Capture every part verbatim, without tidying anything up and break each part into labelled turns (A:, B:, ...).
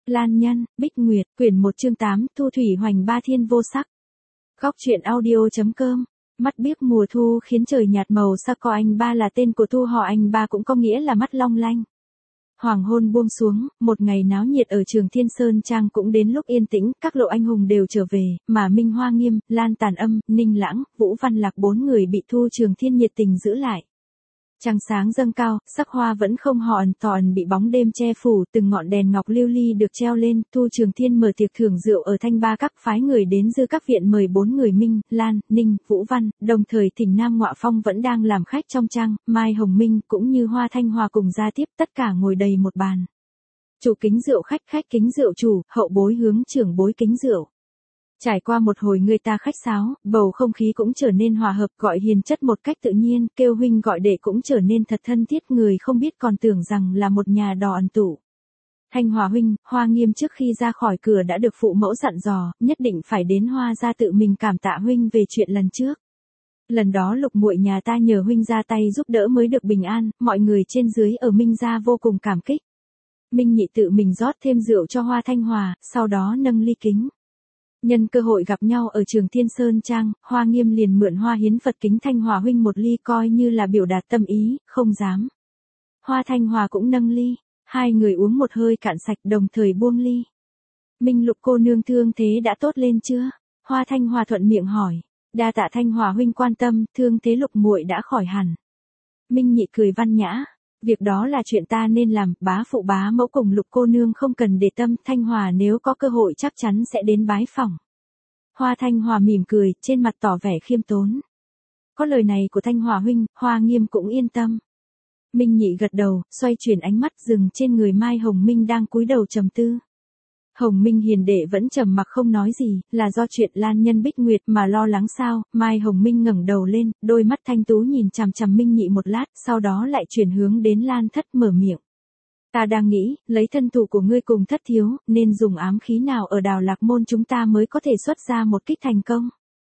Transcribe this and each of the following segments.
A: Lan Nhân, Bích Nguyệt, quyển một chương tám, Thu Thủy Hoành ba thiên vô sắc. Góc truyện audio.com. Mắt biếc mùa thu khiến trời nhạt màu sắc. Có anh ba là tên của Thu họ anh ba cũng có nghĩa là mắt long lanh. Hoàng hôn buông xuống, một ngày náo nhiệt ở Trường Thiên Sơn Trang cũng đến lúc yên tĩnh, các lộ anh hùng đều trở về, mà Minh Hoa Nghiêm, Lan Tàn Âm, Ninh Lãng, Vũ Văn Lạc bốn người bị Thu Trường Thiên nhiệt tình giữ lại. Trăng sáng dâng cao, sắc hoa vẫn không hòn tòn bị bóng đêm che phủ, từng ngọn đèn ngọc lưu ly được treo lên. Thu Trường Thiên mở tiệc thưởng rượu ở Thanh Ba các phái người đến dư các viện mời bốn người Minh, Lan, Ninh, Vũ Văn, đồng thời thỉnh Nam Ngọa Phong vẫn đang làm khách trong trang, Mai Hồng Minh cũng như Hoa Thanh Hòa cùng ra tiếp, tất cả ngồi đầy một bàn. Chủ kính rượu khách, khách kính rượu chủ, hậu bối hướng trưởng bối kính rượu. Trải qua một hồi người ta khách sáo, bầu không khí cũng trở nên hòa hợp, gọi hiền chất một cách tự nhiên, kêu huynh gọi đệ cũng trở nên thật thân thiết, người không biết còn tưởng rằng là một nhà đò ẩn tụ. Thanh Hòa huynh, Hoa Nghiêm trước khi ra khỏi cửa đã được phụ mẫu dặn dò, nhất định phải đến Hoa gia tự mình cảm tạ huynh về chuyện lần trước. Lần đó Lục muội nhà ta nhờ huynh ra tay giúp đỡ mới được bình an, mọi người trên dưới ở Minh gia vô cùng cảm kích. Minh nhị tự mình rót thêm rượu cho Hoa Thanh Hòa, sau đó nâng ly kính. Nhân cơ hội gặp nhau ở Trường Thiên Sơn Trang, Hoa Nghiêm liền mượn hoa hiến Phật kính Thanh Hòa huynh một ly coi như là biểu đạt tâm ý, không dám. Hoa Thanh Hòa cũng nâng ly, hai người uống một hơi cạn sạch đồng thời buông ly. Minh Lục cô nương thương thế đã tốt lên chưa? Hoa Thanh Hòa thuận miệng hỏi. Đa tạ Thanh Hòa huynh quan tâm, thương thế Lục muội đã khỏi hẳn. Minh nhị cười văn nhã. Việc đó là chuyện ta nên làm, bá phụ bá mẫu cùng Lục cô nương không cần để tâm, Thanh Hòa nếu có cơ hội chắc chắn sẽ đến bái phỏng. Hoa Thanh Hòa mỉm cười, trên mặt tỏ vẻ khiêm tốn. Có lời này của Thanh Hòa huynh, Hoa Nghiêm cũng yên tâm. Minh nhị gật đầu, xoay chuyển ánh mắt dừng trên người Mai Hồng Minh đang cúi đầu trầm tư. Hồng Minh hiền đệ vẫn trầm mặc không nói gì, là do chuyện Lan Nhân Bích Nguyệt mà lo lắng sao? Mai Hồng Minh ngẩng đầu lên, đôi mắt thanh tú nhìn chằm chằm Minh nhị một lát, sau đó lại chuyển hướng đến Lan Thất mở miệng. Ta đang nghĩ, lấy thân thủ của ngươi cùng Thất thiếu, nên dùng ám khí nào ở Đào Lạc Môn chúng ta mới có thể xuất ra một kích thành công.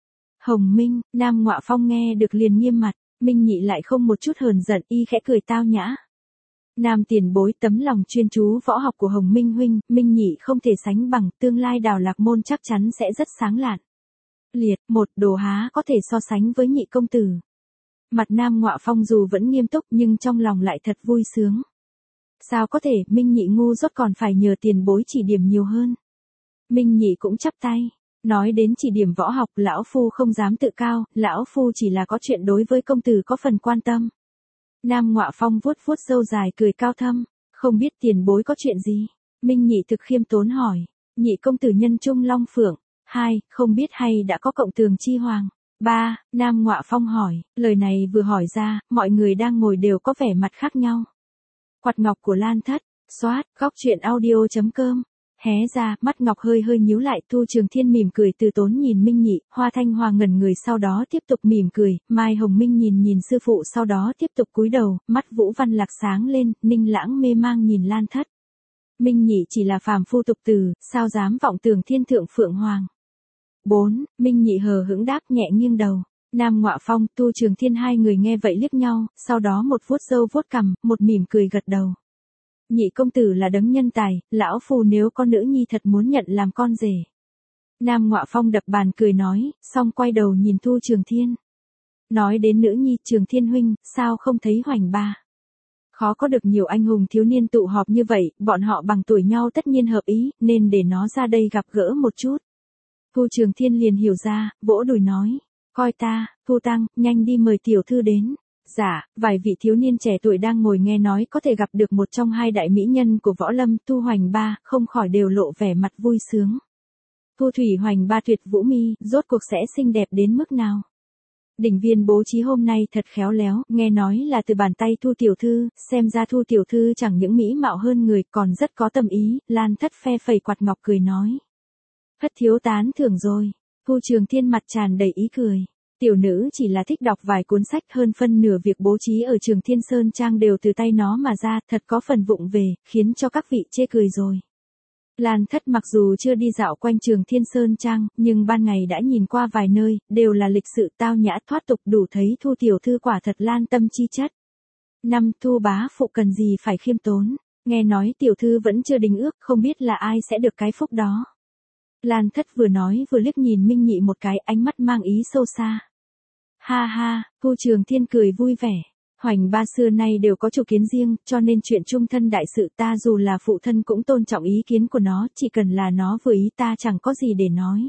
A: Hồng Minh, Nam Ngọa Phong nghe được liền nghiêm mặt, Minh nhị lại không một chút hờn giận, y khẽ cười tao nhã. Nam tiền bối, tấm lòng chuyên chú võ học của Hồng Minh huynh, Minh nhị không thể sánh bằng, tương lai Đào Lạc Môn chắc chắn sẽ rất sáng lạn. Liệt, một đồ há có thể so sánh với nhị công tử. Mặt Nam Ngọa Phong dù vẫn nghiêm túc nhưng trong lòng lại thật vui sướng. Sao có thể, Minh nhị ngu dốt còn phải nhờ tiền bối chỉ điểm nhiều hơn. Minh nhị cũng chắp tay. Nói đến chỉ điểm võ học, lão phu không dám tự cao, lão phu chỉ là có chuyện đối với công tử có phần quan tâm. Nam Ngọa Phong vuốt vuốt râu dài cười cao thâm, không biết tiền bối có chuyện gì. Minh nhị thực khiêm tốn hỏi, nhị công tử nhân trung long phượng. Hai, không biết hay đã có cộng tường chi hoàng. Ba, Nam Ngọa Phong hỏi, lời này vừa hỏi ra, mọi người đang ngồi đều có vẻ mặt khác nhau. Quạt ngọc của Lan Thất, xoát, góc truyện audio.com. Hé ra, mắt ngọc hơi hơi nhíu lại, Thu Trường Thiên mỉm cười từ tốn nhìn Minh nhị, Hoa Thanh Hòa ngẩn người sau đó tiếp tục mỉm cười, Mai Hồng Minh nhìn nhìn sư phụ sau đó tiếp tục cúi đầu, mắt Vũ Văn Lạc sáng lên, Ninh Lãng mê mang nhìn Lan Thất. Minh nhị chỉ là phàm phu tục tử, sao dám vọng tưởng thiên thượng phượng hoàng. Bốn, Minh nhị hờ hững đáp nhẹ nghiêng đầu. Nam Ngọa Phong, Tu Trường Thiên hai người nghe vậy liếc nhau, sau đó một vuốt râu vuốt cằm, một mỉm cười gật đầu. Nhị công tử là đấng nhân tài, lão phu nếu có nữ nhi thật muốn nhận làm con rể. Nam Ngọa Phong đập bàn cười nói, xong quay đầu nhìn Thu Trường Thiên. Nói đến nữ nhi, Trường Thiên huynh, sao không thấy Hoành ba? Khó có được nhiều anh hùng thiếu niên tụ họp như vậy, bọn họ bằng tuổi nhau tất nhiên hợp ý, nên để nó ra đây gặp gỡ một chút. Thu Trường Thiên liền hiểu ra, vỗ đùi nói, coi ta, Thu Tăng, nhanh đi mời tiểu thư đến. Dạ, vài vị thiếu niên trẻ tuổi đang ngồi nghe nói có thể gặp được một trong hai đại mỹ nhân của võ lâm, Thu Hoành ba, không khỏi đều lộ vẻ mặt vui sướng. Thu Thủy Hoành ba tuyệt vũ mi, rốt cuộc sẽ xinh đẹp đến mức nào? Đỉnh viên bố trí hôm nay thật khéo léo, nghe nói là từ bàn tay Thu tiểu thư, xem ra Thu tiểu thư chẳng những mỹ mạo hơn người, còn rất có tâm ý. Lan Thất phe phẩy quạt ngọc cười nói. Thất thiếu tán thưởng rồi. Thu Trường Thiên mặt tràn đầy ý cười. Tiểu nữ chỉ là thích đọc vài cuốn sách, hơn phân nửa việc bố trí ở Trường Thiên Sơn Trang đều từ tay nó mà ra, thật có phần vụng về, khiến cho các vị chê cười rồi. Lan Thất mặc dù chưa đi dạo quanh Trường Thiên Sơn Trang, nhưng ban ngày đã nhìn qua vài nơi, đều là lịch sự tao nhã thoát tục, đủ thấy Thu tiểu thư quả thật lan tâm chi chất. Năm, Thu bá phụ cần gì phải khiêm tốn. Nghe nói tiểu thư vẫn chưa đính ước, không biết là ai sẽ được cái phúc đó. Lan Thất vừa nói vừa liếc nhìn Minh Nhị một cái, ánh mắt mang ý sâu xa. Ha ha, Thu Trường Thiên cười vui vẻ. Hoành ba xưa nay đều có chủ kiến riêng, cho nên chuyện chung thân đại sự ta dù là phụ thân cũng tôn trọng ý kiến của nó, chỉ cần là nó vừa ý ta chẳng có gì để nói.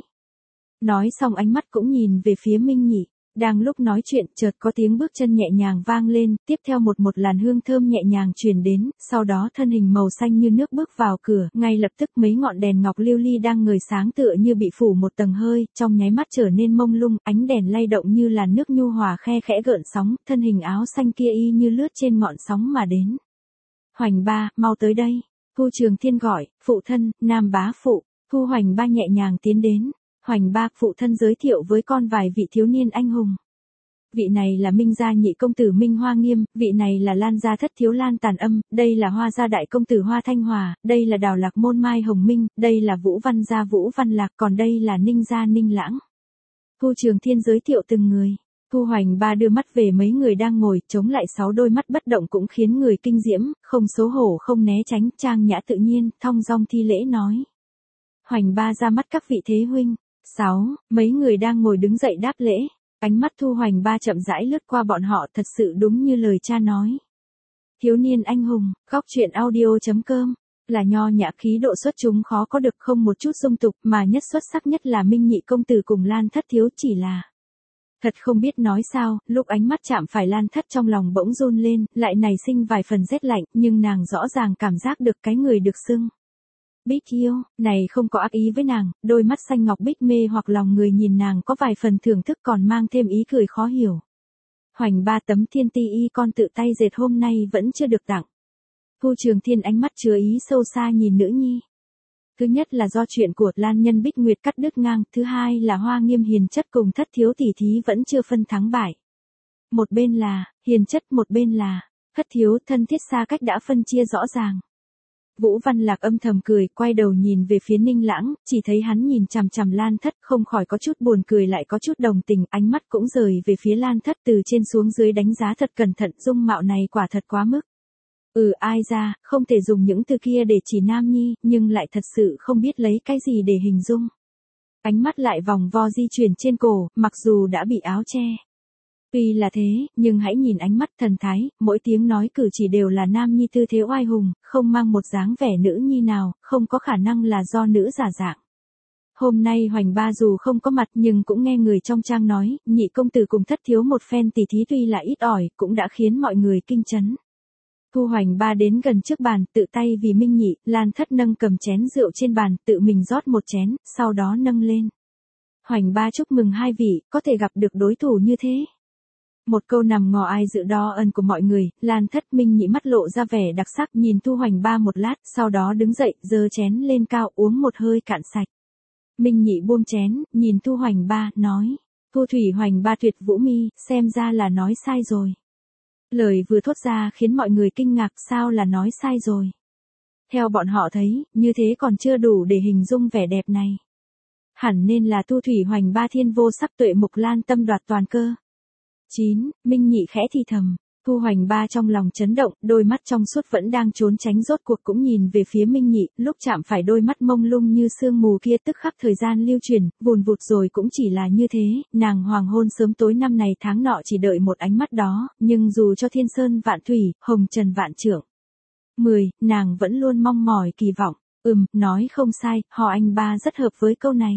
A: Nói xong ánh mắt cũng nhìn về phía Minh Nhị. Đang lúc nói chuyện, chợt có tiếng bước chân nhẹ nhàng vang lên, tiếp theo một một làn hương thơm nhẹ nhàng truyền đến, sau đó thân hình màu xanh như nước bước vào cửa, ngay lập tức mấy ngọn đèn ngọc lưu ly đang ngời sáng tựa như bị phủ một tầng hơi, trong nháy mắt trở nên mông lung, ánh đèn lay động như làn nước nhu hòa khe khẽ gợn sóng, thân hình áo xanh kia y như lướt trên ngọn sóng mà đến. Hoành ba, mau tới đây. Thu Trường Thiên gọi, phụ thân, Nam bá phụ. Thu Hoành ba nhẹ nhàng tiến đến. Hoành ba, phụ thân giới thiệu với con vài vị thiếu niên anh hùng. Vị này là Minh gia nhị công tử Minh Hoa Nghiêm, vị này là Lan gia thất thiếu Lan Tàn Âm, đây là Hoa gia đại công tử Hoa Thanh Hòa, đây là Đào Lạc môn Mai Hồng Minh, đây là Vũ Văn gia Vũ Văn Lạc, còn đây là Ninh gia Ninh Lãng. Thu Trường Thiên giới thiệu từng người. Thu Hoành ba đưa mắt về mấy người đang ngồi, chống lại sáu đôi mắt bất động cũng khiến người kinh diễm, không xấu hổ không né tránh, trang nhã tự nhiên, thong dong thi lễ nói. Hoành ba ra mắt các vị thế huynh. Sáu, mấy người đang ngồi đứng dậy đáp lễ. Ánh mắt Thu Hoành ba chậm rãi lướt qua bọn họ, thật sự đúng như lời cha nói. Thiếu niên anh hùng, góc truyện audio.com, là nho nhã khí độ xuất chúng khó có được, không một chút dung tục, mà nhất xuất sắc nhất là Minh Nhị công tử cùng Lan Thất thiếu, chỉ là thật không biết nói sao, lúc ánh mắt chạm phải Lan Thất trong lòng bỗng run lên, lại nảy sinh vài phần rét lạnh, nhưng nàng rõ ràng cảm giác được cái người được xưng Bích yêu, này không có ác ý với nàng, đôi mắt xanh ngọc bích mê hoặc lòng người nhìn nàng có vài phần thưởng thức còn mang thêm ý cười khó hiểu. Hoành ba, tấm thiên ti y con tự tay dệt hôm nay vẫn chưa được tặng. Thu Trường Thiên ánh mắt chứa ý sâu xa nhìn nữ nhi. Thứ nhất là do chuyện của Lan Nhân Bích Nguyệt cắt đứt ngang, thứ hai là Hoa Nghiêm hiền chất cùng Thất thiếu tỷ thí vẫn chưa phân thắng bại. Một bên là hiền chất, một bên là Thất thiếu, thân thiết xa cách đã phân chia rõ ràng. Vũ Văn Lạc âm thầm cười, quay đầu nhìn về phía Ninh Lãng, chỉ thấy hắn nhìn chằm chằm Lan Thất, không khỏi có chút buồn cười lại có chút đồng tình, ánh mắt cũng rời về phía Lan Thất, từ trên xuống dưới đánh giá thật cẩn thận, dung mạo này quả thật quá mức. Ừ, ai ra, không thể dùng những từ kia để chỉ nam nhi, nhưng lại thật sự không biết lấy cái gì để hình dung. Ánh mắt lại vòng vo di chuyển trên cổ, mặc dù đã bị áo che. Tuy là thế, nhưng hãy nhìn ánh mắt thần thái, mỗi tiếng nói cử chỉ đều là nam nhi tư thế oai hùng, không mang một dáng vẻ nữ nhi nào, không có khả năng là do nữ giả dạng. Hôm nay Hoành ba dù không có mặt nhưng cũng nghe người trong trang nói, nhị công tử cùng Thất thiếu một phen tỉ thí tuy là ít ỏi, cũng đã khiến mọi người kinh chấn. Thu Hoành ba đến gần trước bàn, tự tay vì Minh Nhị, Lan Thất nâng cầm chén rượu trên bàn, tự mình rót một chén, sau đó nâng lên. Hoành ba chúc mừng hai vị, có thể gặp được đối thủ như thế. Một câu nằm ngò ai dự đo ân của mọi người, Lan Thất Minh Nhị mắt lộ ra vẻ đặc sắc nhìn Thu Hoành ba một lát, sau đó đứng dậy, giơ chén lên cao uống một hơi cạn sạch. Minh Nhị buông chén, nhìn Thu Hoành ba, nói, Thu Thủy Hoành ba tuyệt vũ mi, xem ra là nói sai rồi. Lời vừa thốt ra khiến mọi người kinh ngạc, sao là nói sai rồi. Theo bọn họ thấy, như thế còn chưa đủ để hình dung vẻ đẹp này. Hẳn nên là Thu Thủy Hoành ba thiên vô sắc tuệ mục lan tâm đoạt toàn cơ. chín. Minh Nhị khẽ thì thầm. Thu Hoành ba trong lòng chấn động, đôi mắt trong suốt vẫn đang trốn tránh rốt cuộc cũng nhìn về phía Minh Nhị, lúc chạm phải đôi mắt mông lung như sương mù kia tức khắc thời gian lưu chuyển, vùn vụt rồi cũng chỉ là như thế, nàng hoàng hôn sớm tối năm này tháng nọ chỉ đợi một ánh mắt đó, nhưng dù cho thiên sơn vạn thủy, hồng trần vạn trượng. mười. Nàng vẫn luôn mong mỏi kỳ vọng, ừm, nói không sai, họ anh ba rất hợp với câu này.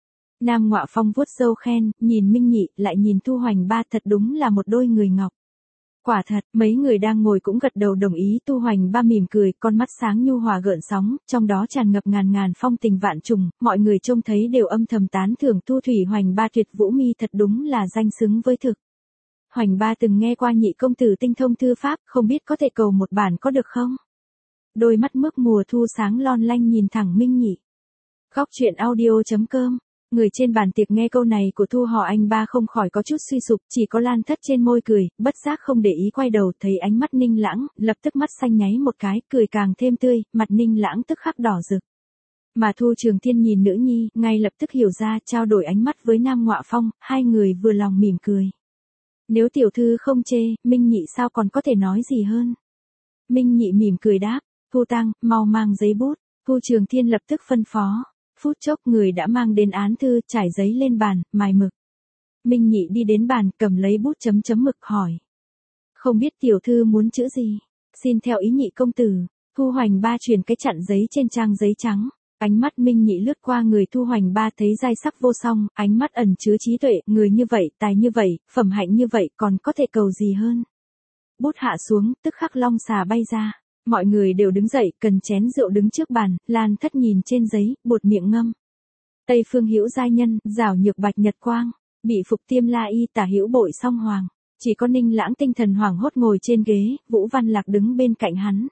A: Nam Ngọa Phong vuốt râu khen, nhìn Minh Nhị, lại nhìn Thu Hoành ba, thật đúng là một đôi người ngọc. Quả thật, mấy người đang ngồi cũng gật đầu đồng ý. Thu Hoành ba mỉm cười, con mắt sáng nhu hòa gợn sóng, trong đó tràn ngập ngàn ngàn phong tình vạn trùng, mọi người trông thấy đều âm thầm tán thưởng Thu Thủy Hoành ba tuyệt vũ mi, thật đúng là danh xứng với thực. Hoành ba từng nghe qua nhị công tử tinh thông thư pháp, không biết có thể cầu một bản có được không? Đôi mắt mướt mùa thu sáng lon lanh nhìn thẳng Minh Nhị. Góc truyện audio.com. Người trên bàn tiệc nghe câu này của Thu họ anh ba không khỏi có chút suy sụp, chỉ có Lan Thất trên môi cười, bất giác không để ý quay đầu, thấy ánh mắt Ninh Lãng, lập tức mắt xanh nháy một cái, cười càng thêm tươi, mặt Ninh Lãng tức khắc đỏ rực. Mà Thu Trường Thiên nhìn nữ nhi, ngay lập tức hiểu ra, trao đổi ánh mắt với Nam Ngọa Phong, hai người vừa lòng mỉm cười. Nếu tiểu thư không chê, Minh Nhị sao còn có thể nói gì hơn. Minh Nhị mỉm cười đáp. Thu Tăng, mau mang giấy bút. Thu Trường Thiên lập tức phân phó. Phút chốc người đã mang đến án thư, trải giấy lên bàn, mài mực. Minh Nhị đi đến bàn, cầm lấy bút chấm chấm mực hỏi. Không biết tiểu thư muốn chữ gì? Xin theo ý nhị công tử. Thu Hoành Ba truyền cái chặn giấy trên trang giấy trắng. Ánh mắt Minh Nhị lướt qua người Thu Hoành Ba thấy giai sắc vô song, ánh mắt ẩn chứa trí tuệ, người như vậy, tài như vậy, phẩm hạnh như vậy, còn có thể cầu gì hơn. Bút hạ xuống, tức khắc long xà bay ra. Mọi người đều đứng dậy, cần chén rượu đứng trước bàn, Lan Thất nhìn trên giấy, buột miệng ngâm. Tây phương hữu giai nhân, giảo nhược bạch nhật quang, bị phục tiêm la y tả hữu bội song hoàng. Chỉ có Ninh Lãng tinh thần hoảng hốt ngồi trên ghế, Vũ Văn Lạc đứng bên cạnh hắn.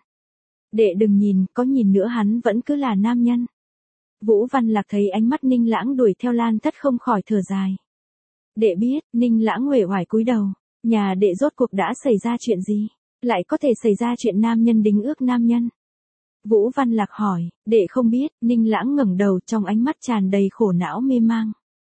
A: Đệ đừng nhìn, có nhìn nữa hắn vẫn cứ là nam nhân. Vũ Văn Lạc thấy ánh mắt Ninh Lãng đuổi theo Lan Thất không khỏi thở dài. Đệ biết, Ninh Lãng uể oải cúi đầu, nhà đệ rốt cuộc đã xảy ra chuyện gì, lại có thể xảy ra chuyện nam nhân đính ước nam nhân. Vũ Văn Lạc hỏi, đệ không biết, Ninh Lãng ngẩng đầu trong ánh mắt tràn đầy khổ não mê mang.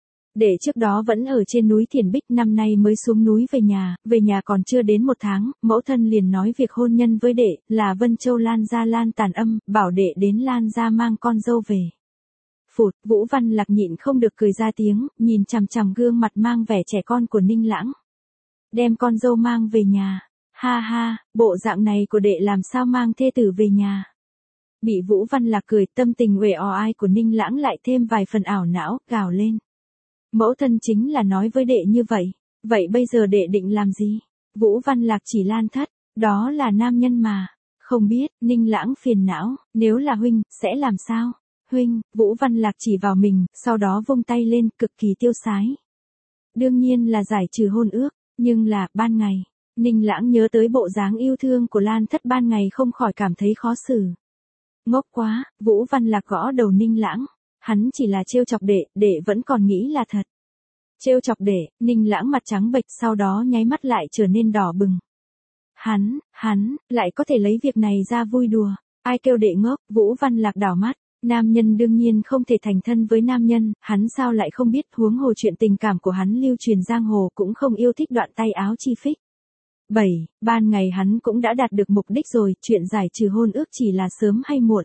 A: Đệ trước đó vẫn ở trên núi Thiền Bích, năm nay mới xuống núi về nhà, về nhà còn chưa đến một tháng, mẫu thân liền nói việc hôn nhân với đệ, là Vân Châu Lan gia Lan Tàn Âm, bảo đệ đến Lan gia mang con dâu về. Phụt, Vũ Văn Lạc nhịn không được cười ra tiếng, nhìn chằm chằm gương mặt mang vẻ trẻ con của Ninh Lãng. Đem con dâu mang về nhà, ha ha, bộ dạng này của đệ làm sao mang thê tử về nhà. Bị Vũ Văn Lạc cười, tâm tình uể oải của Ninh Lãng lại thêm vài phần ảo não, gào lên. Mẫu thân chính là nói với đệ như vậy, vậy bây giờ đệ định làm gì? Vũ Văn Lạc chỉ Lan Thất, đó là nam nhân mà. Không biết, Ninh Lãng phiền não, nếu là huynh, sẽ làm sao? Huynh, Vũ Văn Lạc chỉ vào mình, sau đó vung tay lên, cực kỳ tiêu sái. Đương nhiên là giải trừ hôn ước, nhưng là, ban ngày. Ninh Lãng nhớ tới bộ dáng yêu thương của Lan Thất ban ngày không khỏi cảm thấy khó xử. Ngốc quá, Vũ Văn Lạc gõ đầu Ninh Lãng. Hắn chỉ là trêu chọc đệ, đệ vẫn còn nghĩ là thật. Trêu chọc đệ, Ninh Lãng mặt trắng bệch sau đó nháy mắt lại trở nên đỏ bừng. Hắn, hắn, lại có thể lấy việc này ra vui đùa. Ai kêu đệ ngốc, Vũ Văn Lạc đảo mắt. Nam nhân đương nhiên không thể thành thân với nam nhân, hắn sao lại không biết, huống hồ chuyện tình cảm của hắn lưu truyền giang hồ cũng không yêu thích đoạn tay áo chi phích. bảy. Ban ngày hắn cũng đã đạt được mục đích rồi, chuyện giải trừ hôn ước chỉ là sớm hay muộn.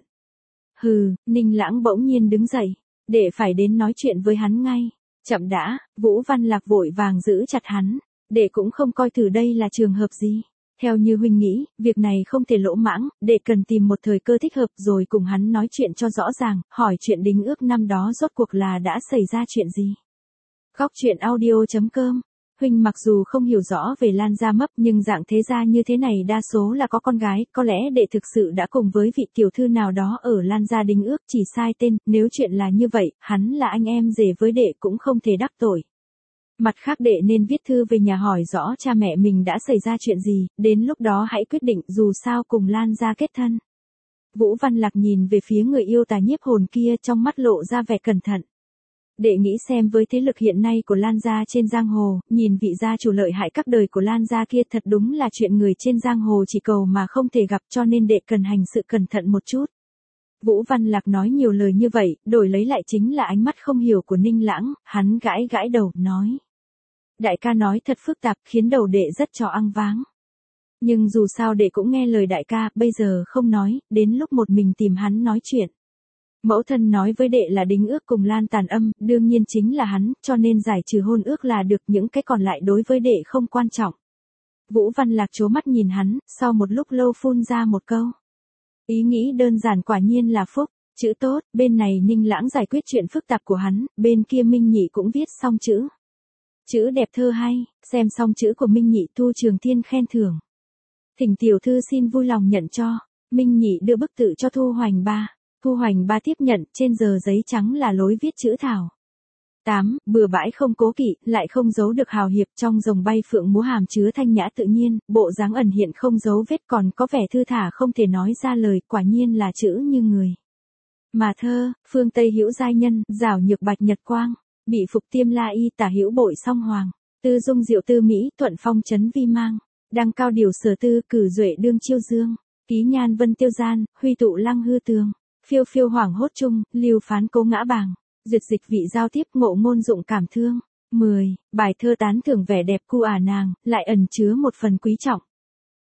A: Hừ, Ninh Lãng bỗng nhiên đứng dậy, để phải đến nói chuyện với hắn ngay. Chậm đã, Vũ Văn Lạc vội vàng giữ chặt hắn, để cũng không coi thử đây là trường hợp gì. Theo như huynh nghĩ, việc này không thể lỗ mãng, để cần tìm một thời cơ thích hợp rồi cùng hắn nói chuyện cho rõ ràng, hỏi chuyện đính ước năm đó rốt cuộc là đã xảy ra chuyện gì. Góc truyện audio chấm com. Huynh mặc dù không hiểu rõ về Lan gia mấp nhưng dạng thế gia như thế này đa số là có con gái, có lẽ đệ thực sự đã cùng với vị tiểu thư nào đó ở Lan gia đính ước, chỉ sai tên, nếu chuyện là như vậy, hắn là anh em rể với đệ cũng không thể đắc tội. Mặt khác đệ nên viết thư về nhà hỏi rõ cha mẹ mình đã xảy ra chuyện gì, đến lúc đó hãy quyết định, dù sao cùng Lan gia kết thân. Vũ Văn Lạc nhìn về phía người yêu tà nhiếp hồn kia, trong mắt lộ ra vẻ cẩn thận. Đệ nghĩ xem với thế lực hiện nay của Lan gia trên giang hồ, nhìn vị gia chủ lợi hại các đời của Lan gia kia thật đúng là chuyện người trên giang hồ chỉ cầu mà không thể gặp, cho nên đệ cần hành sự cẩn thận một chút. Vũ Văn Lạc nói nhiều lời như vậy, đổi lấy lại chính là ánh mắt không hiểu của Ninh Lãng, hắn gãi gãi đầu, nói. Đại ca nói thật phức tạp, khiến đầu đệ rất cho ăn váng. Nhưng dù sao đệ cũng nghe lời đại ca, bây giờ không nói, đến lúc một mình tìm hắn nói chuyện. Mẫu thân nói với đệ là đính ước cùng Lan Tàn Âm, đương nhiên chính là hắn, cho nên giải trừ hôn ước là được, những cái còn lại đối với đệ không quan trọng. Vũ Văn Lạc trố mắt nhìn hắn, sau một lúc lâu phun ra một câu. Ý nghĩ đơn giản quả nhiên là phúc, chữ tốt, bên này Ninh Lãng giải quyết chuyện phức tạp của hắn, bên kia Minh Nhị cũng viết xong chữ. Chữ đẹp thơ hay, xem xong chữ của Minh Nhị Thu Trường Thiên khen thưởng. Thỉnh tiểu thư xin vui lòng nhận cho, Minh Nhị đưa bức tự cho Thu Hoành Ba. Thu Hoành Ba tiếp nhận, trên giờ giấy trắng là lối viết chữ thảo. tám. Bừa bãi không cố kỵ, lại không giấu được hào hiệp, trong rồng bay phượng múa hàm chứa thanh nhã tự nhiên, bộ dáng ẩn hiện không giấu vết, còn có vẻ thư thả không thể nói ra lời, quả nhiên là chữ như người. Mà thơ, phương Tây hữu giai nhân, giảo nhược bạch nhật quang, bị phục tiêm la y tả hữu bội song hoàng, tư dung diệu tư mỹ, thuận phong chấn vi mang, đăng cao điều sở tư, cử duệ đương chiêu dương, ký nhan vân tiêu gian, huy tụ lăng hư tường. Phiêu phiêu hoảng hốt chung, lưu phán cố ngã bàng, duyệt dịch vị giao tiếp, ngộ ngôn dụng cảm thương. mười. Bài thơ tán thưởng vẻ đẹp cu ả nàng, lại ẩn chứa một phần quý trọng.